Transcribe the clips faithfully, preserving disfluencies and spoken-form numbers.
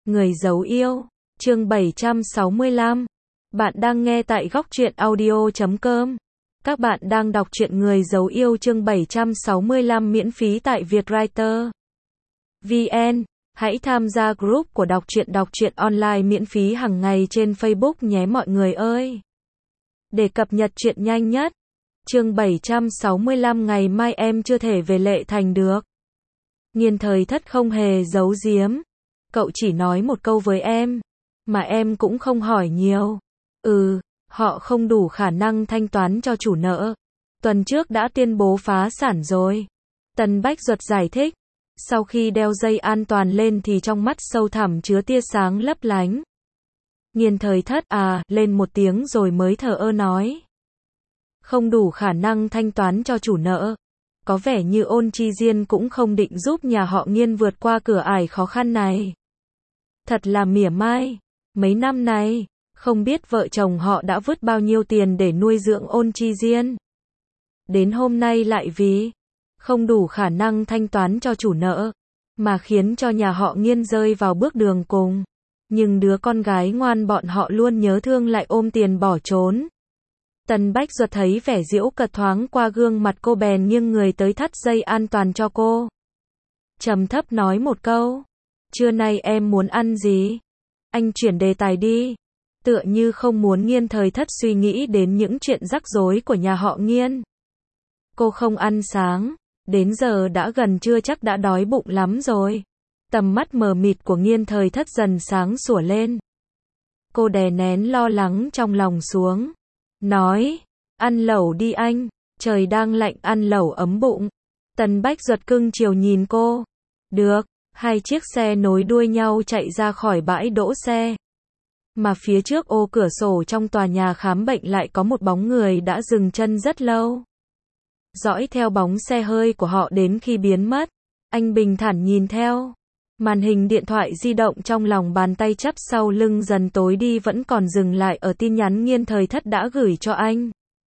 Người dấu yêu, chương bảy trăm sáu mươi lăm. Bạn đang nghe tại góc truyện audio chấm com. Các bạn đang đọc truyện Người dấu yêu chương bảy trăm sáu mươi lăm miễn phí tại Vietwriter vê en. Hãy tham gia group của đọc truyện đọc truyện online miễn phí hàng ngày trên Facebook nhé mọi người ơi. Để cập nhật truyện nhanh nhất. Chương bảy trăm sáu mươi lăm ngày mai em chưa thể về Lệ Thành được. Nghiên Thời Thất không hề giấu giếm. Cậu chỉ nói một câu với em, mà em cũng không hỏi nhiều. Ừ, họ không đủ khả năng thanh toán cho chủ nợ. Tuần trước đã tuyên bố phá sản rồi. Tần Bách Duật giải thích. Sau khi đeo dây an toàn lên thì trong mắt sâu thẳm chứa tia sáng lấp lánh. Nghiên Thời Thất à, lên một tiếng rồi mới thờ ơ nói. Không đủ khả năng thanh toán cho chủ nợ. Có vẻ như Ôn Chi Diên cũng không định giúp nhà họ Nghiên vượt qua cửa ải khó khăn này. Thật là mỉa mai. Mấy năm nay, không biết vợ chồng họ đã vứt bao nhiêu tiền để nuôi dưỡng Ôn Chi Diên. Đến hôm nay lại vì không đủ khả năng thanh toán cho chủ nợ, mà khiến cho nhà họ Nghiên rơi vào bước đường cùng. Nhưng đứa con gái ngoan bọn họ luôn nhớ thương lại ôm tiền bỏ trốn. Tần Bách Duật thấy vẻ giễu cợt thoáng qua gương mặt cô bèn nghiêng người tới thắt dây an toàn cho cô. Trầm thấp nói một câu. Trưa nay em muốn ăn gì? Anh chuyển đề tài đi. Tựa như không muốn Nghiên Thời Thất suy nghĩ đến những chuyện rắc rối của nhà họ Nghiên. Cô không ăn sáng. Đến giờ đã gần trưa chắc đã đói bụng lắm rồi. Tầm mắt mờ mịt của Nghiên Thời Thất dần sáng sủa lên. Cô đè nén lo lắng trong lòng xuống. Nói, ăn lẩu đi anh, trời đang lạnh ăn lẩu ấm bụng. Tần Bách Duật cưng chiều nhìn cô. Được, hai chiếc xe nối đuôi nhau chạy ra khỏi bãi đỗ xe. Mà phía trước ô cửa sổ trong tòa nhà khám bệnh lại có một bóng người đã dừng chân rất lâu. Dõi theo bóng xe hơi của họ đến khi biến mất. Anh bình thản nhìn theo. Màn hình điện thoại di động trong lòng bàn tay chắp sau lưng dần tối đi vẫn còn dừng lại ở tin nhắn Nghiên Thời Thất đã gửi cho anh.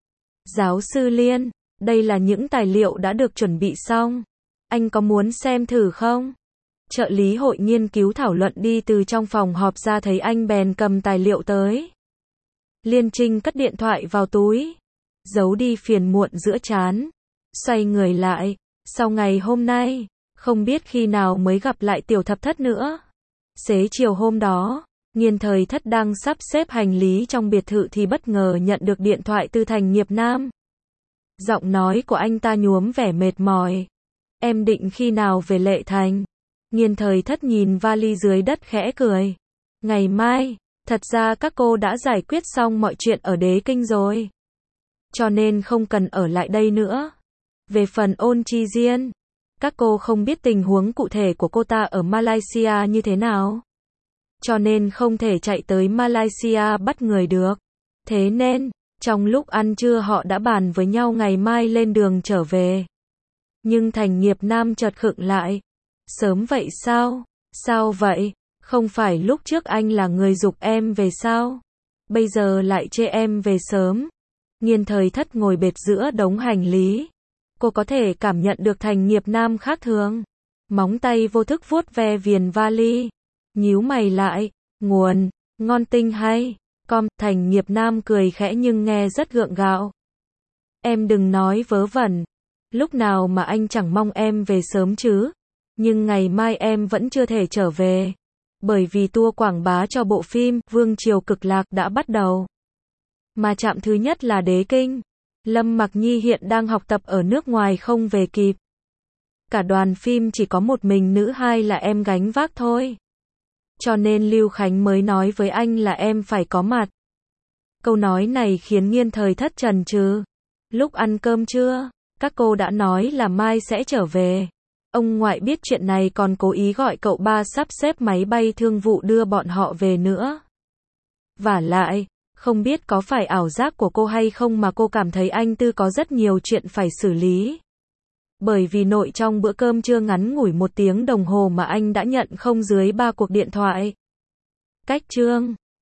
Giáo sư Liên, đây là những tài liệu đã được chuẩn bị xong. Anh có muốn xem thử không? Trợ lý hội nghiên cứu thảo luận đi từ trong phòng họp ra thấy anh bèn cầm tài liệu tới. Liên Trinh cất điện thoại vào túi. Giấu đi phiền muộn giữa trán. Xoay người lại. Sau ngày hôm nay, không biết khi nào mới gặp lại Tiểu Thập Thất nữa. Xế chiều hôm đó, Nghiên Thời Thất đang sắp xếp hành lý trong biệt thự thì bất ngờ nhận được điện thoại từ Thành Nghiệp Nam. Giọng nói của anh ta nhuốm vẻ mệt mỏi. Em định khi nào về Lệ Thành? Nghiên Thời Thất nhìn vali dưới đất khẽ cười. Ngày mai, thật ra các cô đã giải quyết xong mọi chuyện ở Đế Kinh rồi. Cho nên không cần ở lại đây nữa. Về phần Ôn Chi Diên, các cô không biết tình huống cụ thể của cô ta ở Malaysia như thế nào. Cho nên không thể chạy tới Malaysia bắt người được. Thế nên, trong lúc ăn trưa họ đã bàn với nhau ngày mai lên đường trở về. Nhưng Thành Nghiệp Nam chợt khựng lại. Sớm vậy sao? Sao vậy? Không phải lúc trước anh là người giục em về sao? Bây giờ lại chê em về sớm. Nghiên Thời Thất ngồi bệt giữa đống hành lý. Cô có thể cảm nhận được Thành Nghiệp Nam khác thường. Móng tay vô thức vuốt ve viền vali. Nhíu mày lại. Nguồn, ngon tinh hay. Com, Thành Nghiệp Nam cười khẽ nhưng nghe rất gượng gạo. Em đừng nói vớ vẩn. Lúc nào mà anh chẳng mong em về sớm chứ. Nhưng ngày mai em vẫn chưa thể trở về. Bởi vì tour quảng bá cho bộ phim Vương Triều Cực Lạc đã bắt đầu. Mà trạm thứ nhất là Đế Kinh. Lâm Mặc Nhi hiện đang học tập ở nước ngoài không về kịp. Cả đoàn phim chỉ có một mình nữ hai là em gánh vác thôi. Cho nên Lưu Khánh mới nói với anh là em phải có mặt. Câu nói này khiến Nghiên Thời Thất chần chừ. Lúc ăn cơm trưa, các cô đã nói là mai sẽ trở về. Ông ngoại biết chuyện này còn cố ý gọi cậu ba sắp xếp máy bay thương vụ đưa bọn họ về nữa. Vả lại, không biết có phải ảo giác của cô hay không mà cô cảm thấy anh Tư có rất nhiều chuyện phải xử lý. Bởi vì nội trong bữa cơm trưa ngắn ngủi một tiếng đồng hồ mà anh đã nhận không dưới ba cuộc điện thoại. Cách chương